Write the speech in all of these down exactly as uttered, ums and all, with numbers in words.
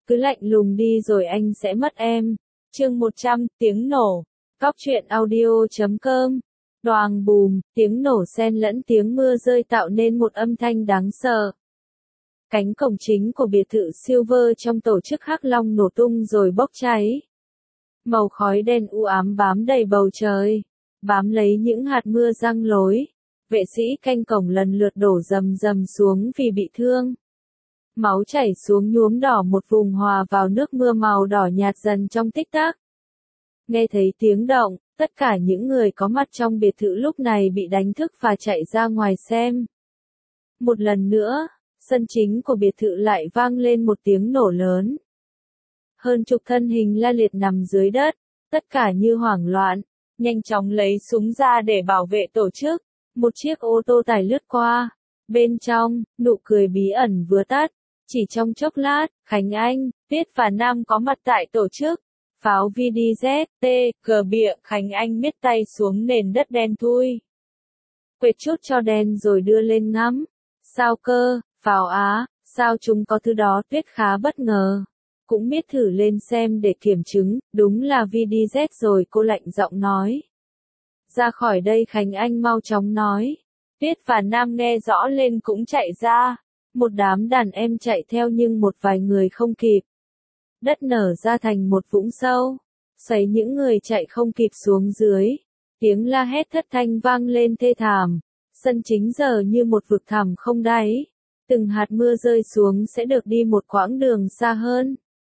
cứ lạnh lùng đi rồi anh sẽ mất em. Chương một trăm, tiếng nổ. Cóc truyện audio chấm com. Đoàng bùm, tiếng nổ xen lẫn tiếng mưa rơi tạo nên một âm thanh đáng sợ. Cánh cổng chính của biệt thự Silver trong tổ chức Hắc Long nổ tung rồi bốc cháy. Màu khói đen u ám bám đầy bầu trời, bám lấy những hạt mưa giăng lối. Vệ sĩ canh cổng lần lượt đổ rầm rầm xuống vì bị thương. Máu chảy xuống nhuốm đỏ một vùng hòa vào nước mưa màu đỏ nhạt dần trong tích tắc. Nghe thấy tiếng động, tất cả những người có mặt trong biệt thự lúc này bị đánh thức và chạy ra ngoài xem. Một lần nữa, sân chính của biệt thự lại vang lên một tiếng nổ lớn. Hơn chục thân hình la liệt nằm dưới đất, tất cả như hoảng loạn, nhanh chóng lấy súng ra để bảo vệ tổ chức. Một chiếc ô tô tải lướt qua. Bên trong, nụ cười bí ẩn vừa tắt. Chỉ trong chốc lát, Khánh Anh, Tuyết và Nam có mặt tại tổ chức. Pháo vê đê Z, T, cờ bịa, Khánh Anh miết tay xuống nền đất đen thui. Quệt chút cho đen rồi đưa lên ngắm. Sao cơ, pháo á, sao chúng có thứ đó? Tuyết khá bất ngờ. Cũng miết thử lên xem để kiểm chứng, đúng là vê đê Z rồi, cô lạnh giọng nói. Ra khỏi đây, Khánh Anh mau chóng nói. Tuyết và Nam nghe rõ lên cũng chạy ra. Một đám đàn em chạy theo nhưng một vài người không kịp. Đất nở ra thành một vũng sâu. Sấy những người chạy không kịp xuống dưới. Tiếng la hét thất thanh vang lên thê thảm. Sân chính giờ như một vực thẳm không đáy. Từng hạt mưa rơi xuống sẽ được đi một quãng đường xa hơn.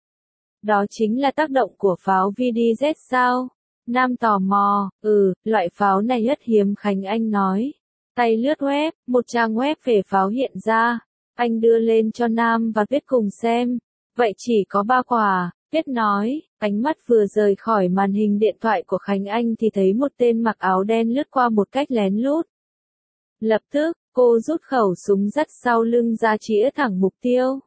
Đó chính là tác động của pháo vê đê Z sao? Nam tò mò, ừ, loại pháo này rất hiếm, Khánh Anh nói. Tay lướt web, một trang web về pháo hiện ra. Anh đưa lên cho Nam và Tuyết cùng xem. Vậy chỉ có ba quả, Tuyết nói. Ánh mắt vừa rời khỏi màn hình điện thoại của Khánh Anh thì thấy một tên mặc áo đen lướt qua một cách lén lút. Lập tức, cô rút khẩu súng dắt sau lưng ra chĩa thẳng mục tiêu.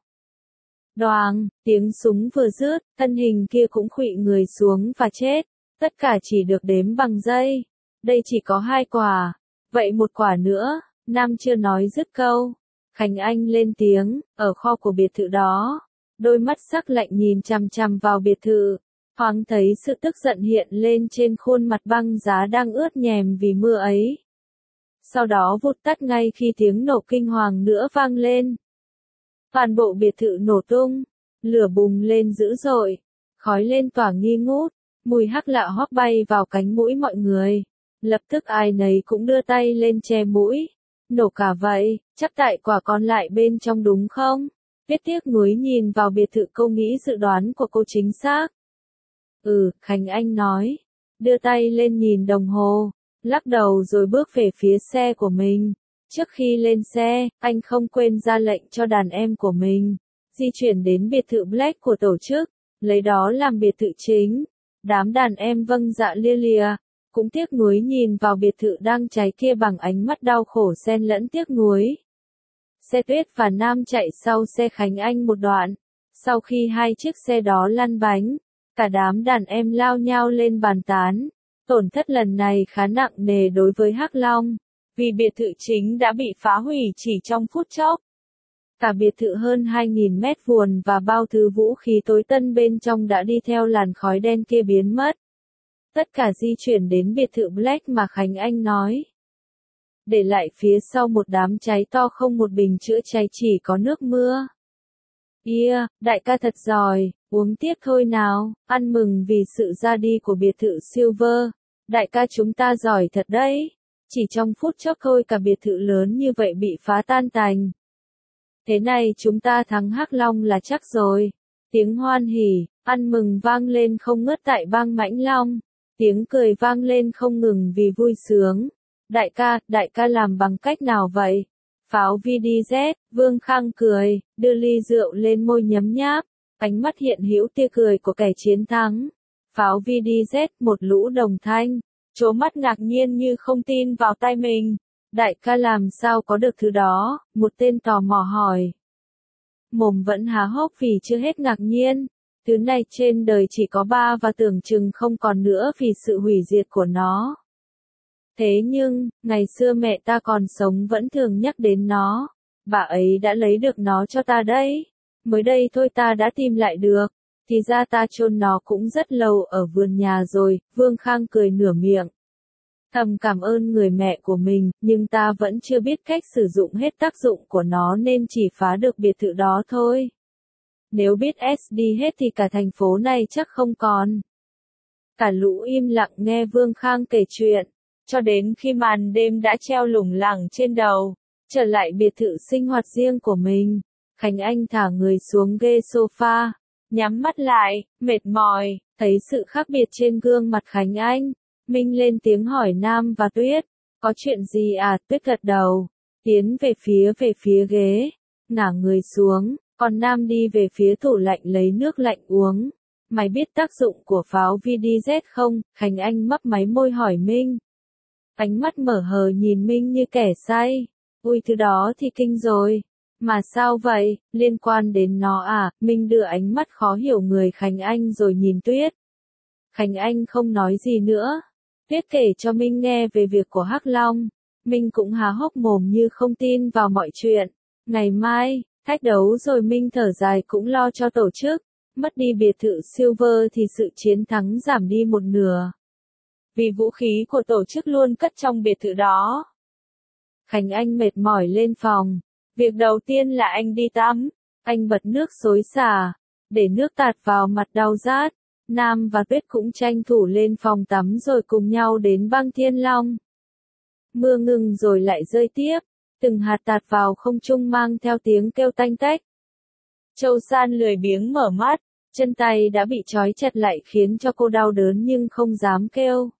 Đoàng, tiếng súng vừa dứt, thân hình kia cũng khuỵu người xuống và chết. Tất cả chỉ được đếm bằng giây. Đây chỉ có hai quả. Vậy một quả nữa, Nam chưa nói dứt câu. Khánh Anh lên tiếng, ở kho của biệt thự đó. Đôi mắt sắc lạnh nhìn chằm chằm vào biệt thự. Thoáng thấy sự tức giận hiện lên trên khuôn mặt băng giá đang ướt nhèm vì mưa ấy. Sau đó vụt tắt ngay khi tiếng nổ kinh hoàng nữa vang lên. Toàn bộ biệt thự nổ tung. Lửa bùng lên dữ dội. Khói lên tỏa nghi ngút. Mùi hắc lạ hóp bay vào cánh mũi mọi người. Lập tức ai nấy cũng đưa tay lên che mũi. Nổ cả vậy, chắc tại quả còn lại bên trong đúng không? Tuyết tiếc nuối nhìn vào biệt thự, cô nghĩ dự đoán của cô chính xác. Ừ, Khánh Anh nói. Đưa tay lên nhìn đồng hồ. Lắc đầu rồi bước về phía xe của mình. Trước khi lên xe, anh không quên ra lệnh cho đàn em của mình. Di chuyển đến biệt thự Black của tổ chức. Lấy đó làm biệt thự chính. Đám đàn em vâng dạ lia lịa, cũng tiếc nuối nhìn vào biệt thự đang cháy kia bằng ánh mắt đau khổ xen lẫn tiếc nuối. Xe Tuyết và Nam chạy sau xe Khánh Anh một đoạn. Sau khi hai chiếc xe đó lăn bánh, cả đám đàn em lao nhau lên bàn tán. Tổn thất lần này khá nặng nề đối với Hắc Long, vì biệt thự chính đã bị phá hủy chỉ trong phút chốc. Cả biệt thự hơn hai nghìn mét vuông và bao thứ vũ khí tối tân bên trong đã đi theo làn khói đen kia biến mất. Tất cả di chuyển đến biệt thự Black mà Khánh Anh nói. Để lại phía sau một đám cháy to không một bình chữa cháy, chỉ có nước mưa. Yeah, đại ca thật giỏi, uống tiếp thôi nào, ăn mừng vì sự ra đi của biệt thự Silver. Đại ca chúng ta giỏi thật đấy. Chỉ trong phút chốc thôi cả biệt thự lớn như vậy bị phá tan tành. Thế này chúng ta thắng Hắc Long là chắc rồi. Tiếng hoan hỉ, ăn mừng vang lên không ngớt tại bang Mãnh Long. Tiếng cười vang lên không ngừng vì vui sướng. Đại ca, đại ca làm bằng cách nào vậy? Pháo vê đê Z, Vương Khang cười, đưa ly rượu lên môi nhấm nháp. Ánh mắt hiện hữu tia cười của kẻ chiến thắng. Pháo vê đê Z, một lũ đồng thanh. Trố mắt ngạc nhiên như không tin vào tay mình. Đại ca làm sao có được thứ đó? Một tên tò mò hỏi. Mồm vẫn há hốc vì chưa hết ngạc nhiên. Thứ này trên đời chỉ có ba và tưởng chừng không còn nữa vì sự hủy diệt của nó. Thế nhưng, ngày xưa mẹ ta còn sống vẫn thường nhắc đến nó. Bà ấy đã lấy được nó cho ta đấy. Mới đây thôi ta đã tìm lại được. Thì ra ta chôn nó cũng rất lâu ở vườn nhà rồi, Vương Khang cười nửa miệng. Thầm cảm ơn người mẹ của mình, nhưng ta vẫn chưa biết cách sử dụng hết tác dụng của nó nên chỉ phá được biệt thự đó thôi. Nếu biết ét đi hết thì cả thành phố này chắc không còn. Cả lũ im lặng nghe Vương Khang kể chuyện, cho đến khi màn đêm đã treo lủng lẳng trên đầu, trở lại biệt thự sinh hoạt riêng của mình. Khánh Anh thả người xuống ghế sofa, nhắm mắt lại, mệt mỏi, thấy sự khác biệt trên gương mặt Khánh Anh. Minh lên tiếng hỏi Nam và Tuyết, có chuyện gì à? Tuyết gật đầu, tiến về phía về phía ghế, ngả người xuống, còn Nam đi về phía tủ lạnh lấy nước lạnh uống. Mày biết tác dụng của pháo vê đê Z không? Khánh Anh mấp máy môi hỏi Minh. Ánh mắt mở hờ nhìn Minh như kẻ say. Ui thứ đó thì kinh rồi. Mà sao vậy? Liên quan đến nó à? Minh đưa ánh mắt khó hiểu người Khánh Anh rồi nhìn Tuyết. Khánh Anh không nói gì nữa. Tuyết kể cho Minh nghe về việc của Hắc Long. Minh cũng há hốc mồm như không tin vào mọi chuyện. Ngày mai, thách đấu rồi Minh thở dài cũng lo cho tổ chức. Mất đi biệt thự Silver thì sự chiến thắng giảm đi một nửa. Vì vũ khí của tổ chức luôn cất trong biệt thự đó. Khánh Anh mệt mỏi lên phòng. Việc đầu tiên là anh đi tắm. Anh bật nước xối xả, để nước tạt vào mặt đau rát. Nam và Tuyết cũng tranh thủ lên phòng tắm rồi cùng nhau đến Băng Thiên Long. Mưa ngừng rồi lại rơi tiếp, từng hạt tạt vào không trung mang theo tiếng kêu tanh tách. Châu San lười biếng mở mắt, chân tay đã bị trói chặt lại khiến cho cô đau đớn nhưng không dám kêu.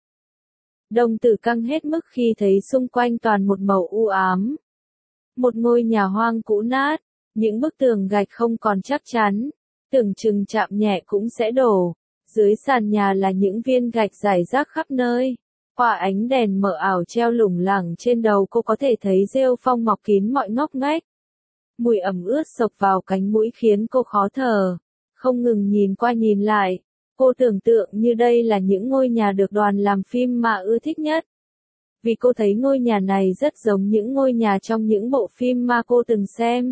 Đồng tử căng hết mức khi thấy xung quanh toàn một màu u ám. Một ngôi nhà hoang cũ nát, những bức tường gạch không còn chắc chắn, tưởng chừng chạm nhẹ cũng sẽ đổ. Dưới sàn nhà là những viên gạch rải rác khắp nơi. Qua ánh đèn mờ ảo treo lủng lẳng trên đầu cô có thể thấy rêu phong mọc kín mọi ngóc ngách. Mùi ẩm ướt xộc vào cánh mũi khiến cô khó thở. Không ngừng nhìn qua nhìn lại. Cô tưởng tượng như đây là những ngôi nhà được đoàn làm phim mà ưa thích nhất. Vì cô thấy ngôi nhà này rất giống những ngôi nhà trong những bộ phim mà cô từng xem.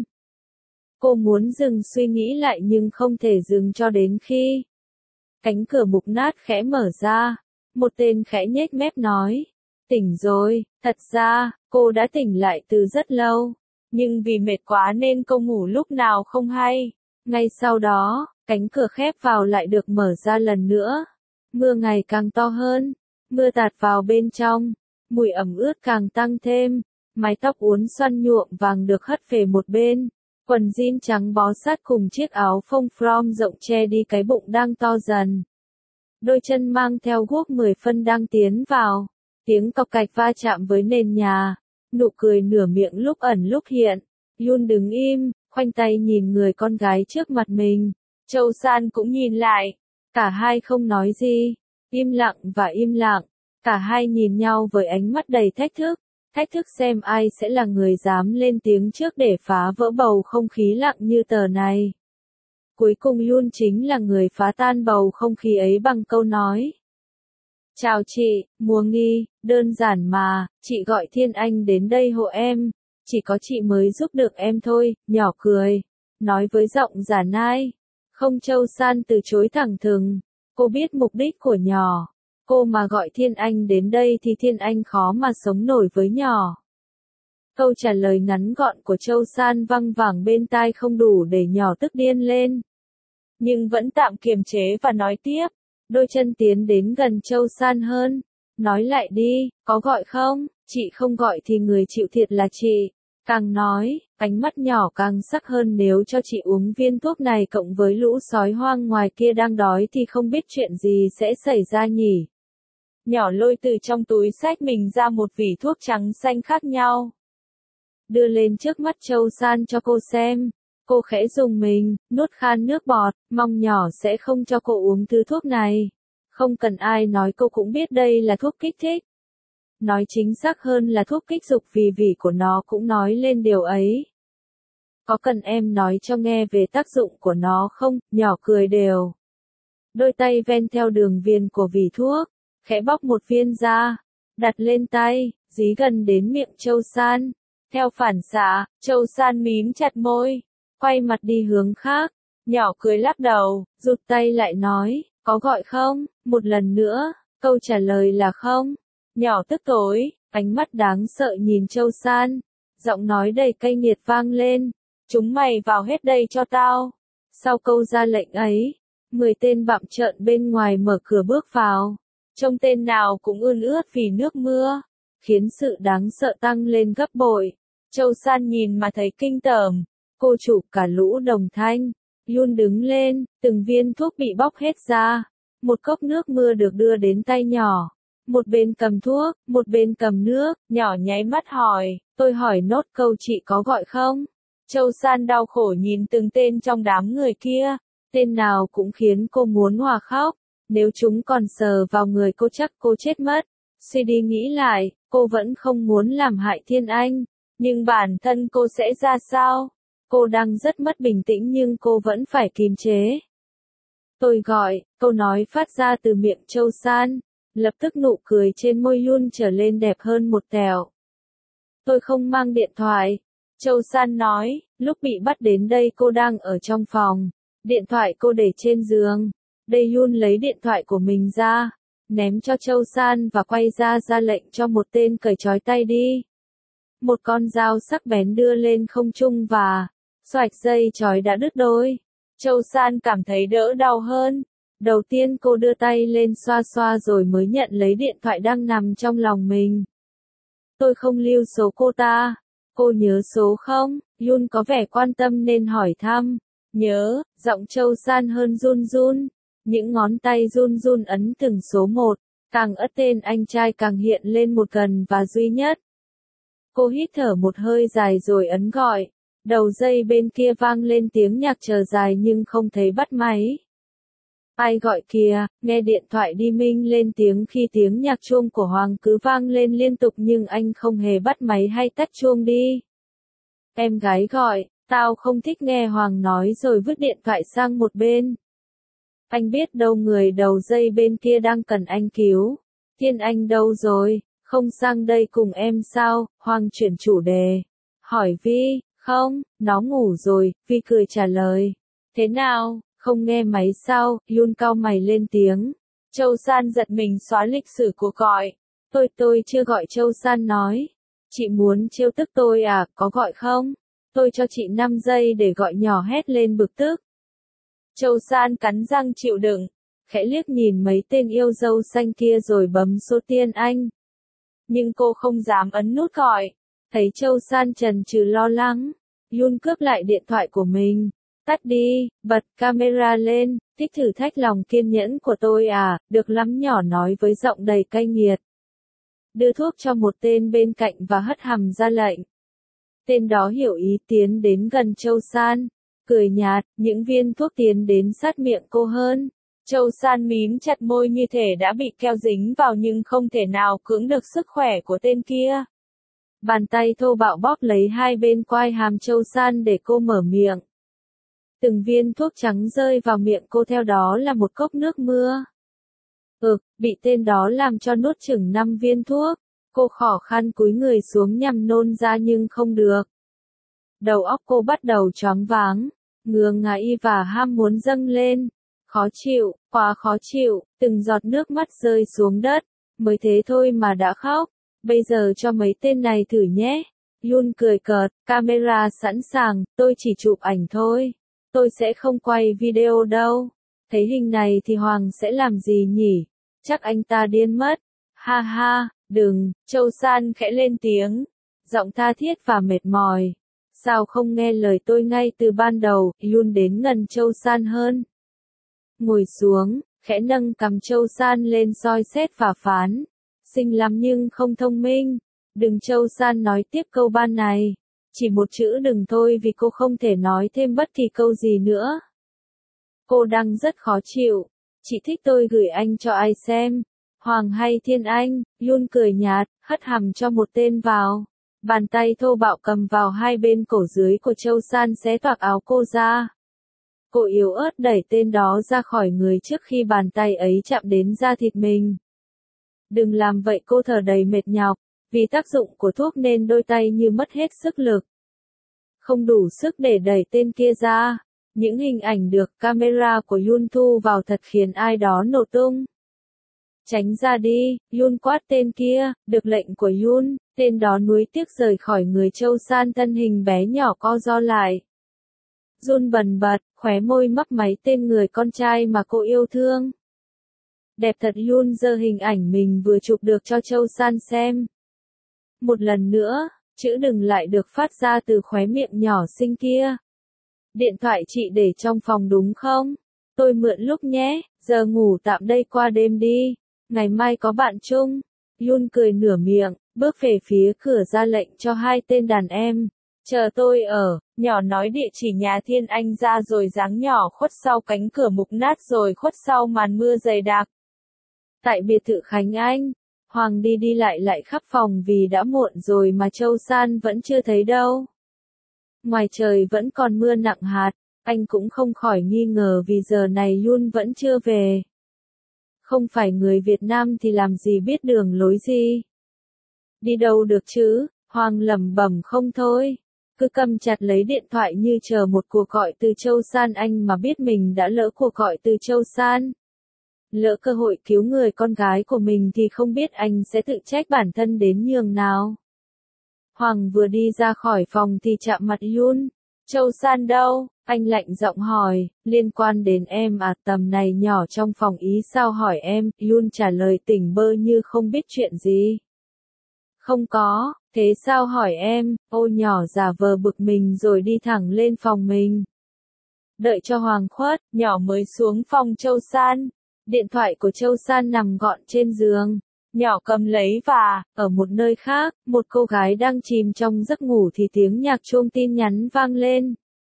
Cô muốn dừng suy nghĩ lại nhưng không thể dừng cho đến khi cánh cửa mục nát khẽ mở ra, một tên khẽ nhếch mép nói, tỉnh rồi. Thật ra, cô đã tỉnh lại từ rất lâu, nhưng vì mệt quá nên cô ngủ lúc nào không hay. Ngay sau đó, cánh cửa khép vào lại được mở ra lần nữa. Mưa ngày càng to hơn, mưa tạt vào bên trong, mùi ẩm ướt càng tăng thêm, mái tóc uốn xoăn nhuộm vàng được hất về một bên. Quần jean trắng bó sát cùng chiếc áo phông from rộng che đi cái bụng đang to dần. Đôi chân mang theo guốc mười phân đang tiến vào. Tiếng cọc cạch va chạm với nền nhà. Nụ cười nửa miệng lúc ẩn lúc hiện. Yun đứng im, khoanh tay nhìn người con gái trước mặt mình. Châu San cũng nhìn lại. Cả hai không nói gì. Im lặng và im lặng. Cả hai nhìn nhau với ánh mắt đầy thách thức. Thách thức xem ai sẽ là người dám lên tiếng trước để phá vỡ bầu không khí lặng như tờ này. Cuối cùng Yun chính là người phá tan bầu không khí ấy bằng câu nói. Chào chị, Mùa Nghi, đơn giản mà, chị gọi Thiên Anh đến đây hộ em, chỉ có chị mới giúp được em thôi, nhỏ cười, nói với giọng giả nai. Không Châu San từ chối thẳng thừng, cô biết mục đích của nhỏ. Cô mà gọi Thiên Anh đến đây thì Thiên Anh khó mà sống nổi với nhỏ. Câu trả lời ngắn gọn của Châu San văng vẳng bên tai không đủ để nhỏ tức điên lên. Nhưng vẫn tạm kiềm chế và nói tiếp. Đôi chân tiến đến gần Châu San hơn. Nói lại đi, có gọi không? Chị không gọi thì người chịu thiệt là chị. Càng nói, ánh mắt nhỏ càng sắc hơn nếu cho chị uống viên thuốc này cộng với lũ sói hoang ngoài kia đang đói thì không biết chuyện gì sẽ xảy ra nhỉ. Nhỏ lôi từ trong túi xách mình ra một vỉ thuốc trắng xanh khác nhau. Đưa lên trước mắt Châu San cho cô xem. Cô khẽ dùng mình, nuốt khan nước bọt, mong nhỏ sẽ không cho cô uống thứ thuốc này. Không cần ai nói cô cũng biết đây là thuốc kích thích. Nói chính xác hơn là thuốc kích dục vì vỉ của nó cũng nói lên điều ấy. Có cần em nói cho nghe về tác dụng của nó không? Nhỏ cười đều. Đôi tay ven theo đường viền của vỉ thuốc, khẽ bóc một viên ra, đặt lên tay, dí gần đến miệng Châu San. Theo phản xạ, Châu San mím chặt môi. quay mặt đi hướng khác. Nhỏ cười lắc đầu, rụt tay lại nói, có gọi không? Một lần nữa, câu trả lời là không. Nhỏ tức tối, ánh mắt đáng sợ nhìn Châu San. Giọng nói đầy cay nghiệt vang lên, chúng mày vào hết đây cho tao. Sau câu ra lệnh ấy, mười tên bặm trợn bên ngoài mở cửa bước vào. Trông tên nào cũng ươn ướt vì nước mưa, khiến sự đáng sợ tăng lên gấp bội. Châu San nhìn mà thấy kinh tởm, cô chủ cả lũ đồng thanh. Yun đứng lên, từng viên thuốc bị bóc hết ra. Một cốc nước mưa được đưa đến tay nhỏ. Một bên cầm thuốc, một bên cầm nước, nhỏ nháy mắt hỏi, tôi hỏi nốt câu chị có gọi không? Châu San đau khổ nhìn từng tên trong đám người kia, tên nào cũng khiến cô muốn hòa khóc. Nếu chúng còn sờ vào người cô chắc cô chết mất. Suy đi nghĩ lại, cô vẫn không muốn làm hại Thiên Anh, nhưng bản thân cô sẽ ra sao? Cô đang rất mất bình tĩnh nhưng cô vẫn phải kìm chế. Tôi gọi, câu nói phát ra từ miệng Châu San, lập tức nụ cười trên môi Yun trở lên đẹp hơn một tẹo. Tôi không mang điện thoại. Châu San nói, lúc bị bắt đến đây cô đang ở trong phòng. Điện thoại cô để trên giường. Đây Yun lấy điện thoại của mình ra, ném cho Châu San và quay ra ra lệnh cho một tên cởi trói tay đi. Một con dao sắc bén đưa lên không trung và xoạch dây trói đã đứt đôi. Châu San cảm thấy đỡ đau hơn. Đầu tiên cô đưa tay lên xoa xoa rồi mới nhận lấy điện thoại đang nằm trong lòng mình. Tôi không lưu số cô ta. Cô nhớ số không? Yun có vẻ quan tâm nên hỏi thăm. Nhớ, giọng Châu San hơn run run. Những ngón tay run run ấn từng số một. Càng ất tên anh trai càng hiện lên một gần và duy nhất. Cô hít thở một hơi dài rồi ấn gọi. Đầu dây bên kia vang lên tiếng nhạc chờ dài nhưng không thấy bắt máy. Ai gọi kìa, nghe điện thoại đi Minh lên tiếng khi tiếng nhạc chuông của Hoàng cứ vang lên liên tục nhưng anh không hề bắt máy hay tắt chuông đi. Em gái gọi, tao không thích nghe Hoàng nói rồi vứt điện thoại sang một bên. Anh biết đâu người đầu dây bên kia đang cần anh cứu. Thiên Anh đâu rồi, không sang đây cùng em sao? Hoàng chuyển chủ đề. Hỏi Vi, không, nó ngủ rồi, Vi cười trả lời. Thế nào, không nghe máy sao? Yun cau mày lên tiếng. Châu San giật mình xóa lịch sử cuộc gọi. Tôi tôi chưa gọi. Châu San nói. Chị muốn trêu tức tôi à, có gọi không? Tôi cho chị năm giây để gọi. Nhỏ hét lên bực tức. Châu San cắn răng chịu đựng, khẽ liếc nhìn mấy tên yêu dâu xanh kia rồi bấm số Tiên Anh. Nhưng cô không dám ấn nút gọi. Thấy Châu San chần chừ lo lắng, Yun cướp lại điện thoại của mình. Tắt đi, bật camera lên, thích thử thách lòng kiên nhẫn của tôi à, được lắm. Nhỏ nói với giọng đầy cay nghiệt. Đưa thuốc cho một tên bên cạnh và hất hàm ra lệnh. Tên đó hiểu ý tiến đến gần Châu San, cười nhạt, những viên thuốc tiến đến sát miệng cô hơn. Châu San mím chặt môi như thể đã bị keo dính vào nhưng không thể nào cưỡng được sức khỏe của tên kia. Bàn tay thô bạo bóp lấy hai bên quai hàm Châu San để cô mở miệng. Từng viên thuốc trắng rơi vào miệng cô, theo đó là một cốc nước mưa. Ực, bị tên đó làm cho nuốt chừng năm viên thuốc. Cô khó khăn cúi người xuống nhằm nôn ra nhưng không được. Đầu óc cô bắt đầu choáng váng, ngứa ngáy và ham muốn dâng lên. Khó chịu, quá khó chịu, từng giọt nước mắt rơi xuống đất. Mới thế thôi mà đã khóc. Bây giờ cho mấy tên này thử nhé. Yun cười cợt, camera sẵn sàng, tôi chỉ chụp ảnh thôi. Tôi sẽ không quay video đâu. Thấy hình này thì Hoàng sẽ làm gì nhỉ? Chắc anh ta điên mất. Ha ha, đừng, Châu San khẽ lên tiếng. Giọng tha thiết và mệt mỏi. Sao không nghe lời tôi ngay từ ban đầu? Yun đến gần Châu San hơn. Ngồi xuống, khẽ nâng cằm Châu San lên soi xét và phán. Xinh lắm nhưng không thông minh. Đừng. Châu San nói tiếp câu ban này. Chỉ một chữ đừng thôi vì cô không thể nói thêm bất kỳ câu gì nữa. Cô đang rất khó chịu. Chị thích tôi gửi anh cho ai xem? Hoàng hay Thiên Anh? Yun cười nhạt, hất hàm cho một tên vào. Bàn tay thô bạo cầm vào hai bên cổ dưới của Châu San xé toạc áo cô ra. Cô yếu ớt đẩy tên đó ra khỏi người trước khi bàn tay ấy chạm đến da thịt mình. Đừng làm vậy. Cô thở đầy mệt nhọc. Vì tác dụng của thuốc nên đôi tay như mất hết sức lực. không đủ sức để đẩy tên kia ra. Những hình ảnh được camera của Yoon thu vào thật khiến ai đó nổ tung. Tránh ra đi, Yoon quát tên kia, được lệnh của Yoon, tên đó nuối tiếc rời khỏi người Châu San, thân hình bé nhỏ co ro lại. Run bần bật, khóe môi mấp máy tên người con trai mà cô yêu thương. Đẹp thật. Yoon giơ hình ảnh mình vừa chụp được cho Châu San xem. Một lần nữa, chữ đừng lại được phát ra từ khóe miệng nhỏ xinh kia. Điện thoại chị để trong phòng đúng không? Tôi mượn lúc nhé, giờ ngủ tạm đây qua đêm đi. Ngày mai có bạn chung. Yoon cười nửa miệng, bước về phía cửa ra lệnh cho hai tên đàn em. Chờ tôi ở, nhỏ nói địa chỉ nhà Thiên Anh ra rồi dáng nhỏ khuất sau cánh cửa mục nát rồi khuất sau màn mưa dày đặc. Tại biệt thự Khánh Anh, Hoàng đi đi lại lại khắp phòng vì đã muộn rồi mà Châu San vẫn chưa thấy đâu. Ngoài trời vẫn còn mưa nặng hạt, anh cũng không khỏi nghi ngờ vì giờ này Yoon vẫn chưa về. Không phải người Việt Nam thì làm gì biết đường lối gì. Đi đâu được chứ, Hoàng lẩm bẩm không thôi. Cứ cầm chặt lấy điện thoại như chờ một cuộc gọi từ Châu San, anh mà biết mình đã lỡ cuộc gọi từ Châu San. Lỡ cơ hội cứu người con gái của mình thì không biết anh sẽ tự trách bản thân đến nhường nào. Hoàng vừa đi ra khỏi phòng thì chạm mặt Yoon. Châu San đâu? Anh lạnh giọng hỏi, liên quan đến em à, tầm này nhỏ trong phòng ý sao hỏi em? Yoon trả lời tỉnh bơ như không biết chuyện gì. Không có, thế sao hỏi em? Ô nhỏ giả vờ bực mình rồi đi thẳng lên phòng mình. Đợi cho Hoàng khuất, nhỏ mới xuống phòng Châu San. Điện thoại của Châu San nằm gọn trên giường. Nhỏ cầm lấy và, ở một nơi khác, một cô gái đang chìm trong giấc ngủ thì tiếng nhạc chuông tin nhắn vang lên.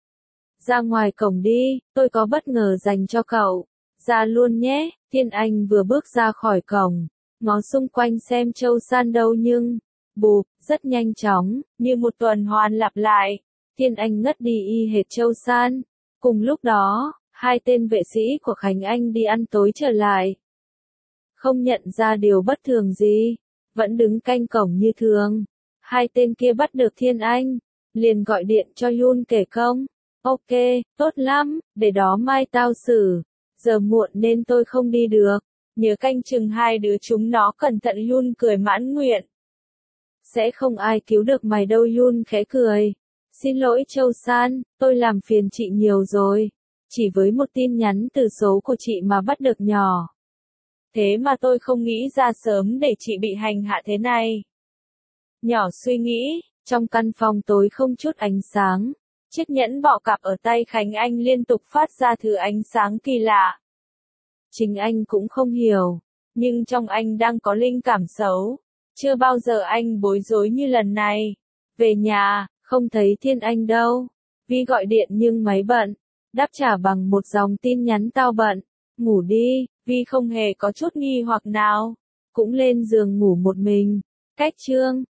Ra ngoài cổng đi, tôi có bất ngờ dành cho cậu. Ra luôn nhé. Thiên Anh vừa bước ra khỏi cổng, ngó xung quanh xem Châu San đâu nhưng, bụp, rất nhanh chóng, như một tuần hoàn lặp lại. Thiên Anh ngất đi y hệt Châu San. Cùng lúc đó, hai tên vệ sĩ của Khánh Anh đi ăn tối trở lại. Không nhận ra điều bất thường gì, vẫn đứng canh cổng như thường. Hai tên kia bắt được Thiên Anh, liền gọi điện cho Yoon kể công. Ok, tốt lắm, để đó mai tao xử. Giờ muộn nên tôi không đi được. Nhớ canh chừng hai đứa chúng nó cẩn thận. Yoon cười mãn nguyện. Sẽ không ai cứu được mày đâu. Yoon khẽ cười. Xin lỗi Châu San, tôi làm phiền chị nhiều rồi. Chỉ với một tin nhắn từ số của chị mà bắt được nhỏ. Thế mà tôi không nghĩ ra sớm để chị bị hành hạ thế này. Nhỏ suy nghĩ, trong căn phòng tối không chút ánh sáng. Chiếc nhẫn bọ cạp ở tay Khánh Anh liên tục phát ra thứ ánh sáng kỳ lạ. Chính anh cũng không hiểu, nhưng trong anh đang có linh cảm xấu. Chưa bao giờ anh bối rối như lần này. Về nhà, không thấy Thiên Anh đâu. Vi gọi điện nhưng máy bận. Đáp trả bằng một dòng tin nhắn tao bận. Ngủ đi. Vi không hề có chút nghi hoặc nào. Cũng lên giường ngủ một mình. Cách chương